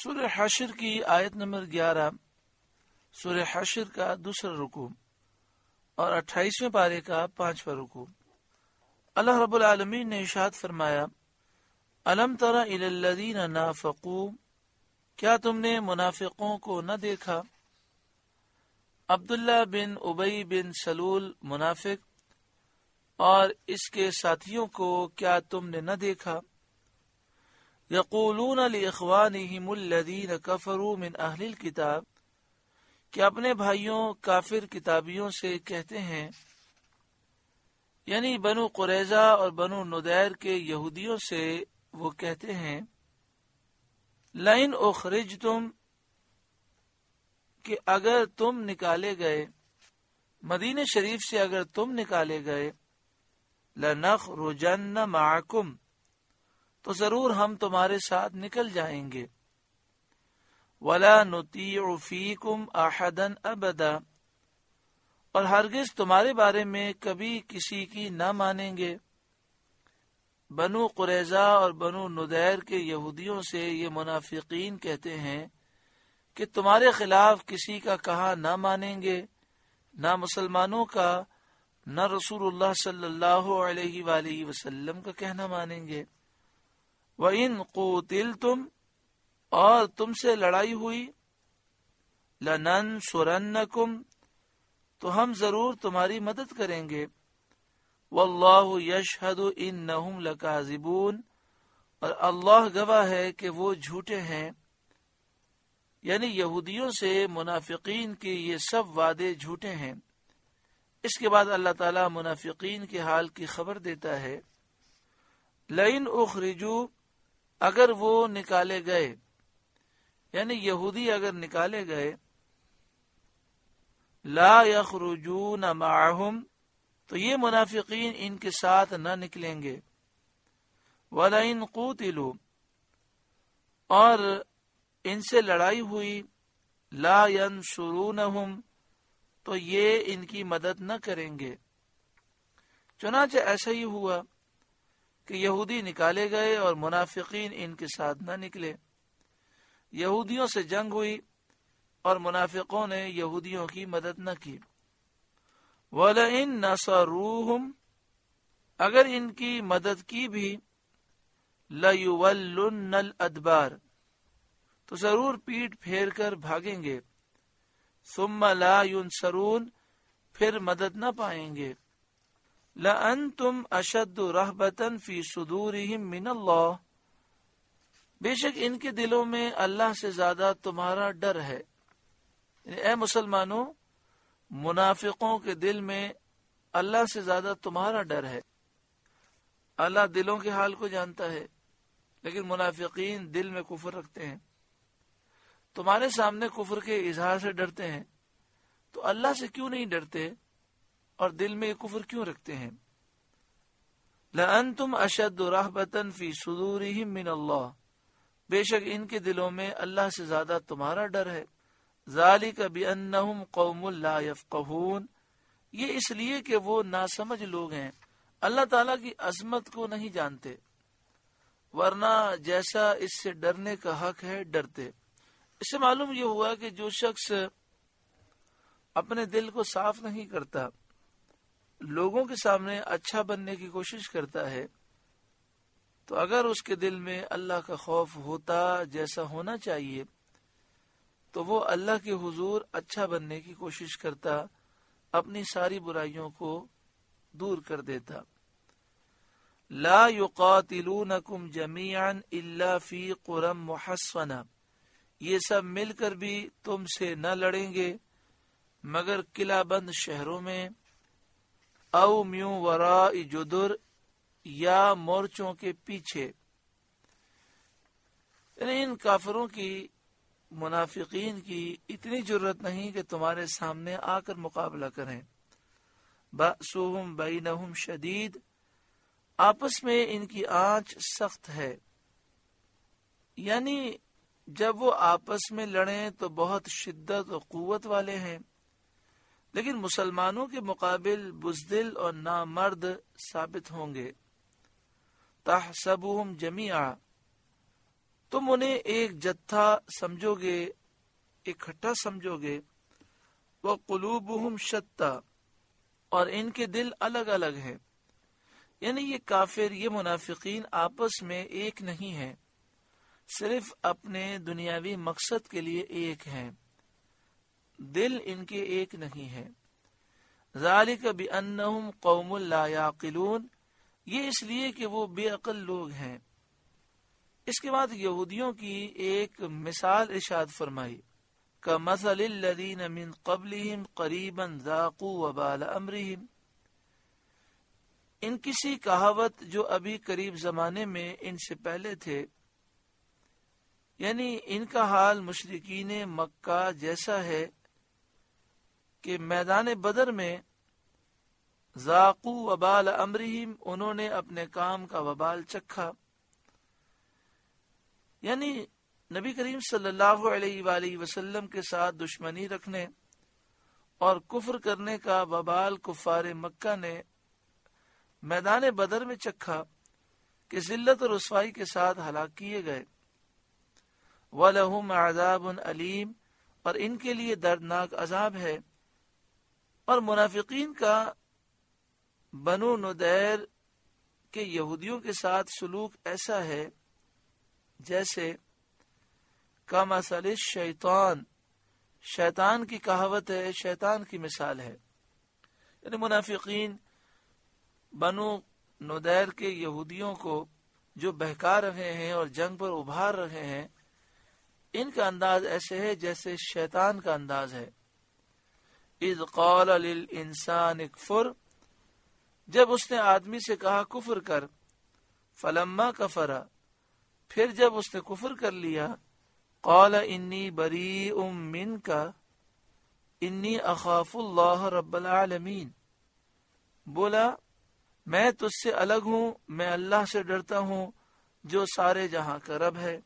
سورہ حشر کی آیت نمبر 11، سورہ حشر کا دوسرا رکوع اور 28ویں پارے کا 5واں رکوع۔ اللہ رب العالمین نے ارشاد فرمایا، الم تر الی الذین نافقوا، کیا تم نے منافقوں کو نہ دیکھا؟ عبداللہ بن ابی بن سلول منافق اور اس کے ساتھیوں کو کیا تم نے نہ دیکھا؟ یقولون لاخوانہم الذین کفروا من اہل الکتاب، کہ اپنے بھائیوں کافر کتابیوں سے کہتے ہیں، یعنی بنو قریظہ اور بنو نذیر کے یہودیوں سے وہ کہتے ہیں، لئن اخرجتم، کہ اگر تم نکالے گئے، مدینہ شریف سے اگر تم نکالے گئے، لنخرجن معکم، تو ضرور ہم تمہارے ساتھ نکل جائیں گے، ولا نطیع فیکم احدا ابدا، اور ہرگز تمہارے بارے میں کبھی کسی کی نہ مانیں گے۔ بنو قریظہ اور بنو نذیر کے یہودیوں سے یہ منافقین کہتے ہیں کہ تمہارے خلاف کسی کا کہا نہ مانیں گے، نہ مسلمانوں کا، نہ رسول اللہ صلی اللہ علیہ وآلہ وسلم کا کہنا مانیں گے۔ وَإِن قُوتِلْتُمْ، اور تم سے لڑائی ہوئی، لَنَنْصُرَنَّكُمْ، تو ہم ضرور تمہاری مدد کریں گے، وَاللَّهُ يَشْهَدُ إِنَّهُمْ لَكَاذِبُونَ، اور اللہ گواہ ہے کہ وہ جھوٹے ہیں۔ یعنی یہودیوں سے منافقین کے یہ سب وعدے جھوٹے ہیں۔ اس کے بعد اللہ تعالیٰ منافقین کے حال کی خبر دیتا ہے، لَئِنْ أُخْرِجُوا، اگر وہ نکالے گئے، یعنی یہودی اگر نکالے گئے، لا یخرجون معہم، تو یہ منافقین ان کے ساتھ نہ نکلیں گے، وَلَئِنْ قُوتِلُوا، اور ان سے لڑائی ہوئی، لا ینصرونہم، تو یہ ان کی مدد نہ کریں گے۔ چنانچہ ایسا ہی ہوا کہ یہودی نکالے گئے اور منافقین ان کے ساتھ نہ نکلے۔ یہودیوں سے جنگ ہوئی اور منافقوں نے یہودیوں کی مدد نہ کی۔ وَلَئِن نَصَرُوهُمْ، اگر ان کی مدد کی بھی، لَيُوَلُّنَّ الْأَدْبَارَ، تو ضرور پیٹ پھیر کر بھاگیں گے، ثُمَّ لَا يُنصَرُونَ، پھر مدد نہ پائیں گے۔ لَأَنْتُمْ أَشَدُّ رَهْبَةً فِي صُدُورِهِمْ مِنَ اللَّهِ، بے شک ان کے دلوں میں اللہ سے زیادہ تمہارا ڈر ہے۔ یعنی اے مسلمانوں، منافقوں کے دل میں اللہ سے زیادہ تمہارا ڈر ہے۔ اللہ دلوں کے حال کو جانتا ہے، لیکن منافقین دل میں کفر رکھتے ہیں۔ تمہارے سامنے کفر کے اظہار سے ڈرتے ہیں، تو اللہ سے کیوں نہیں ڈرتے اور دل میں کفر کیوں رکھتے ہیں؟ لَأَنْتُمْ أَشَدُّ رَهْبَةً فِي صُدُورِهِمْ مِنَ اللَّهِ، بے شک ان کے دلوں میں اللہ سے زیادہ تمہارا ڈر ہے۔ ذَلِكَ بِأَنَّهُمْ قَوْمٌ لَا يَفْقَهُونَ، یہ اس لیے کہ وہ ناسمجھ لوگ ہیں، اللہ تعالیٰ کی عظمت کو نہیں جانتے، ورنہ جیسا اس سے ڈرنے کا حق ہے ڈرتے۔ اس سے معلوم یہ ہوا کہ جو شخص اپنے دل کو صاف نہیں کرتا، لوگوں کے سامنے اچھا بننے کی کوشش کرتا ہے، تو اگر اس کے دل میں اللہ کا خوف ہوتا جیسا ہونا چاہیے، تو وہ اللہ کے حضور اچھا بننے کی کوشش کرتا، اپنی ساری برائیوں کو دور کر دیتا۔ لا یقاتلونکم جمیعا الا فی قری محصنہ، یہ سب مل کر بھی تم سے نہ لڑیں گے مگر قلعہ بند شہروں میں، او میوں وراء جدر، یا مورچوں کے پیچھے۔ یعنی ان کافروں کی، منافقین کی اتنی جرت نہیں کہ تمہارے سامنے آ کر مقابلہ کریں۔ بأسهم بینہم شدید، آپس میں ان کی آنچ سخت ہے، یعنی جب وہ آپس میں لڑیں تو بہت شدت و قوت والے ہیں، لیکن مسلمانوں کے مقابل بزدل اور نامرد ثابت ہوں گے۔ تحسبهم جمیعا، تم انہیں ایک جتھا سمجھو گے، اکٹھا سمجھو گے، وَقُلُوبُهُمْ شَتَّى، اور ان کے دل الگ الگ ہیں. یعنی یہ کافر، یہ منافقین آپس میں ایک نہیں ہیں، صرف اپنے دنیاوی مقصد کے لیے ایک ہیں، دل ان کے ایک نہیں ہے. ذالک بأنہم قوم لا یعقلون، یہ اس لیے کہ وہ بے عقل لوگ ہیں. اس کے بعد یہودیوں کی ایک مثال ارشاد فرمائی، کمثل الذین من قبلہم قریبا ذاقوا وبال امرہم، ان کسی کہاوت جو ابھی قریب زمانے میں ان سے پہلے تھے، یعنی ان کا حال مشرکین مکہ جیسا ہے کہ میدان بدر میں ذاقوا وبال امرہم، انہوں نے اپنے کام کا وبال چکھا. یعنی نبی کریم صلی اللہ علیہ وآلہ وسلم کے ساتھ دشمنی رکھنے اور کفر کرنے کا وبال کفار مکہ نے میدان بدر میں چکھا کہ ذلت اور رسوائی کے ساتھ ہلاک کیے گئے. وَلَهُمْ عَذَابٌ عَلِيمٌ، اور ان کے لیے دردناک عذاب ہے. اور منافقین کا بنو نذیر کے یہودیوں کے ساتھ سلوک ایسا ہے جیسے کمثل الشیطان، شیطان کی کہاوت ہے، شیطان کی مثال ہے. یعنی منافقین بنو نذیر کے یہودیوں کو جو بہکا رہے ہیں اور جنگ پر ابھار رہے ہیں، ان کا انداز ایسے ہے جیسے شیطان کا انداز ہے. اذ قال للانسان اکفر، جب اس نے آدمی سے کہا کفر کر، فلما کفر، پھر جب اس نے کفر کر لیا، قال انی بریء منک انی اخاف اللہ رب العالمین، بولا میں تجھ سے الگ ہوں، میں اللہ سے ڈرتا ہوں جو سارے جہاں کا رب ہے.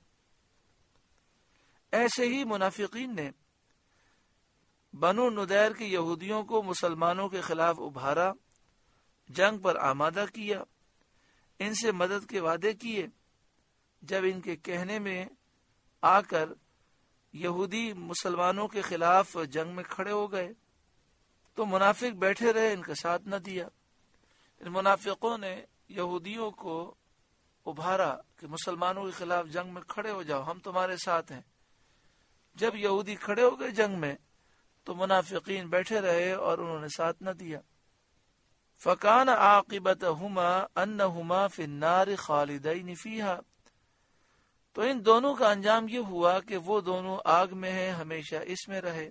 ایسے ہی منافقین نے بنو نذیر کے یہودیوں کو مسلمانوں کے خلاف ابھارا، جنگ پر آمادہ کیا، ان سے مدد کے وعدے کیے. جب ان کے کہنے میں آ کر یہودی مسلمانوں کے خلاف جنگ میں کھڑے ہو گئے تو منافق بیٹھے رہے، ان کا ساتھ نہ دیا. ان منافقوں نے یہودیوں کو ابھارا کہ مسلمانوں کے خلاف جنگ میں کھڑے ہو جاؤ، ہم تمہارے ساتھ ہیں. جب یہودی کھڑے ہو گئے جنگ میں تو منافقین بیٹھے رہے اور انہوں نے ساتھ نہ دیا. فَكَانَ عَاقِبَتَهُمَا أَنَّهُمَا فِي النَّارِ خَالِدَيْنِ فِيهَا، تو ان دونوں کا انجام یہ ہوا کہ وہ دونوں آگ میں ہیں، ہمیشہ اس میں رہے.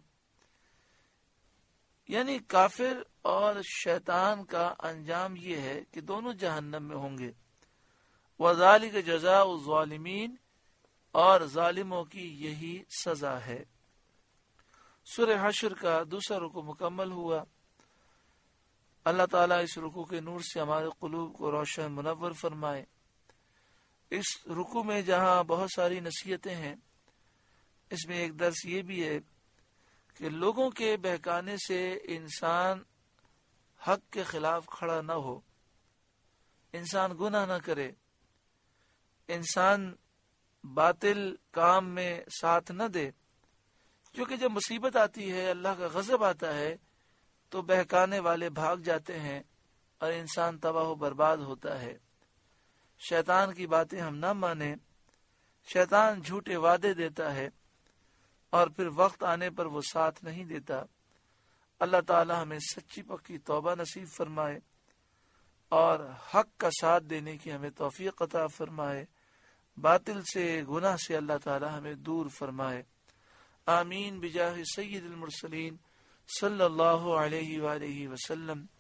یعنی کافر اور شیطان کا انجام یہ ہے کہ دونوں جہنم میں ہوں گے. وَذَلِكَ جَزَاءُ الظَّالِمِينَ، اور ظالموں کی یہی سزا ہے. سورہ حشر کا دوسرا رکوع مکمل ہوا. اللہ تعالیٰ اس رکوع کے نور سے ہمارے قلوب کو روشن منور فرمائے. اس رکوع میں جہاں بہت ساری نصیحتیں ہیں، اس میں ایک درس یہ بھی ہے کہ لوگوں کے بہکانے سے انسان حق کے خلاف کھڑا نہ ہو، انسان گناہ نہ کرے، انسان باطل کام میں ساتھ نہ دے. کیونکہ جب مصیبت آتی ہے، اللہ کا غضب آتا ہے، تو بہکانے والے بھاگ جاتے ہیں اور انسان تباہ و برباد ہوتا ہے. شیطان کی باتیں ہم نہ مانیں. شیطان جھوٹے وعدے دیتا ہے اور پھر وقت آنے پر وہ ساتھ نہیں دیتا. اللہ تعالی ہمیں سچی پکی توبہ نصیب فرمائے اور حق کا ساتھ دینے کی ہمیں توفیق عطا فرمائے. باطل سے، گناہ سے اللہ تعالی ہمیں دور فرمائے. آمین بجاہ سید المرسلین صلی اللہ علیہ وآلہ وسلم.